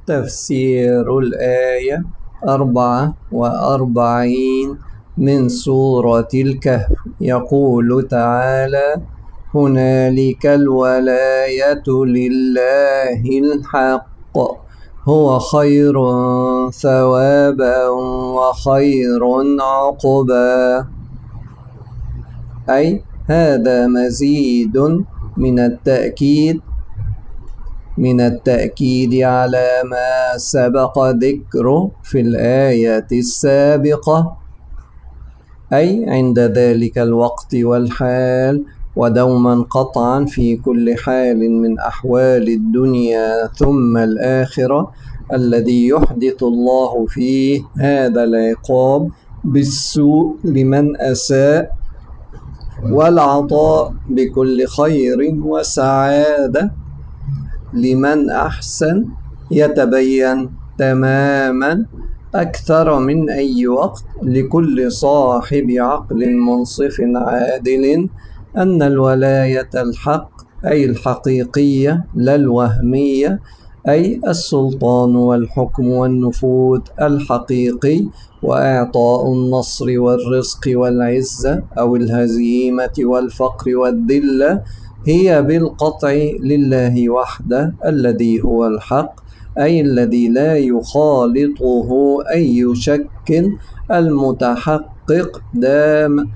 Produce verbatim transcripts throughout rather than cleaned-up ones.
تفسير الآية أربعة وأربعين من سورة الكهف. يقول تعالى: هنالك الولاية لله الحق هو خير ثوابا وخير عقبا. أي هذا مزيد من التأكيد من التأكيد على ما سبق ذكره في الآية السابقة، أي عند ذلك الوقت والحال، ودوما قطعا في كل حال من أحوال الدنيا ثم الآخرة، الذي يحدث الله فيه هذا العقاب بالسوء لمن أساء، والعطاء بكل خير وسعادة لمن أحسن، يتبين تماما أكثر من أي وقت لكل صاحب عقل منصف عادل أن الولاية الحق أي الحقيقية لا الوهمية، أي السلطان والحكم والنفوذ الحقيقي وإعطاء النصر والرزق والعزة أو الهزيمة والفقر والذلة هي بالقطع لله وحده الذي هو الحق، أي الذي لا يخالطه أي شك، المتحقق دام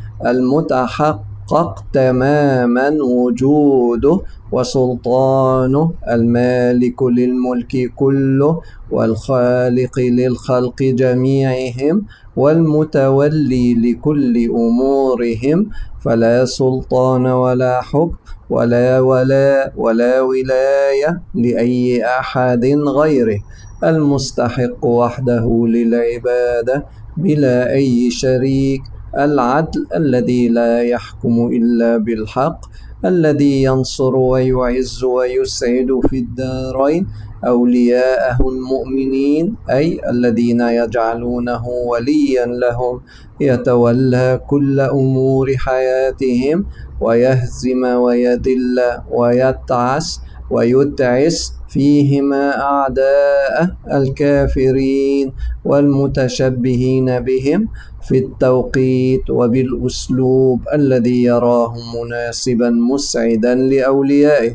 المتحقق تماما وجوده وسلطانه، المالك للملك كله والخالق للخلق جميعهم والمتولي لكل أمورهم، فلا سلطان ولا حكم ولا ولاء ولا ولاية لأي أحد غيره، المستحق وحده للعبادة بلا أي شريك، العدل الذي لا يحكم إلا بالحق، الذي ينصر ويعز ويسعد في الدارين أولياءه المؤمنين، أي الذين يجعلونه وليا لهم يتولى كل أمور حياتهم ويهزم ويذل ويتعس ويتعس فيهما أعداءه الكافرين والمتشبهين بهم في التوقيت وبالأسلوب الذي يراه مناسبا مسعدا لأوليائه.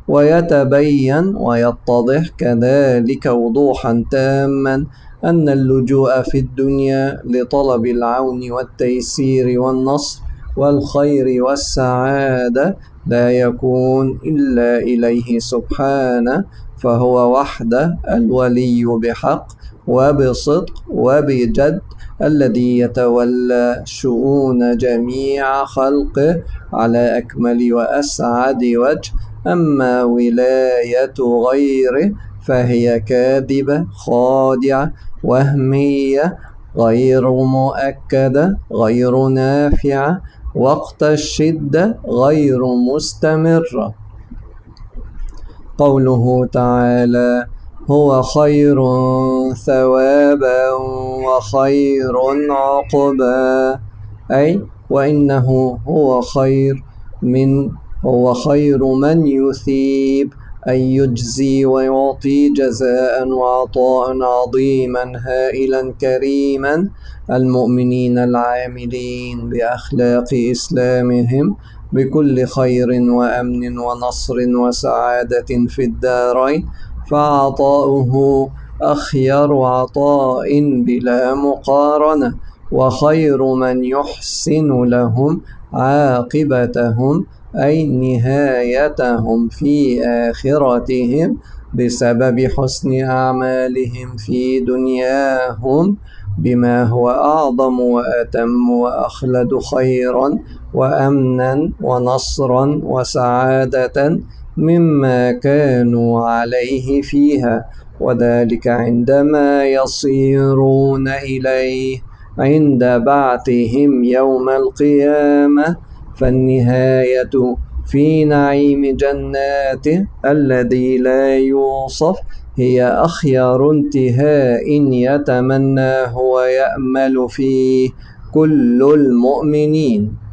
ويتبين ويتضح كذلك وضوحا تاما أن اللجوء في الدنيا لطلب العون والتيسير والنصر والخير والسعادة لا يكون إلا إليه سبحانه، فهو وحده الولي بحق وبصدق وبجد، الذي يتولى شؤون جميع خلقه على أكمل وأسعد وجه. أما ولاية غيره فهي كاذبة خادعة وهمية غير مؤكدة غير نافعة وقت الشدة غير مستمرة. قوله تعالى: هو خير ثوابا وخير عقبا، أي وإنه هو خير من هو خير من يثيب، أي يجزي ويعطي جزاء وعطاء عظيما هائلا كريما المؤمنين العاملين بأخلاق إسلامهم بكل خير وأمن ونصر وسعادة في الدارين، فعطاؤه أخير عطاء بلا مقارنة، وخير من يحسن لهم عاقبتهم أي نهايتهم في آخرتهم بسبب حسن أعمالهم في دنياهم بما هو أعظم وأتم وأخلد خيرا وأمنا ونصرا وسعادة مما كانوا عليه فيها، وذلك عندما يصيرون إليه عند بعثهم يوم القيامة، فالنهاية في نعيم جناته الذي لا يوصف هي أخير انتهاء يتمناه ويأمل فيه كل المؤمنين.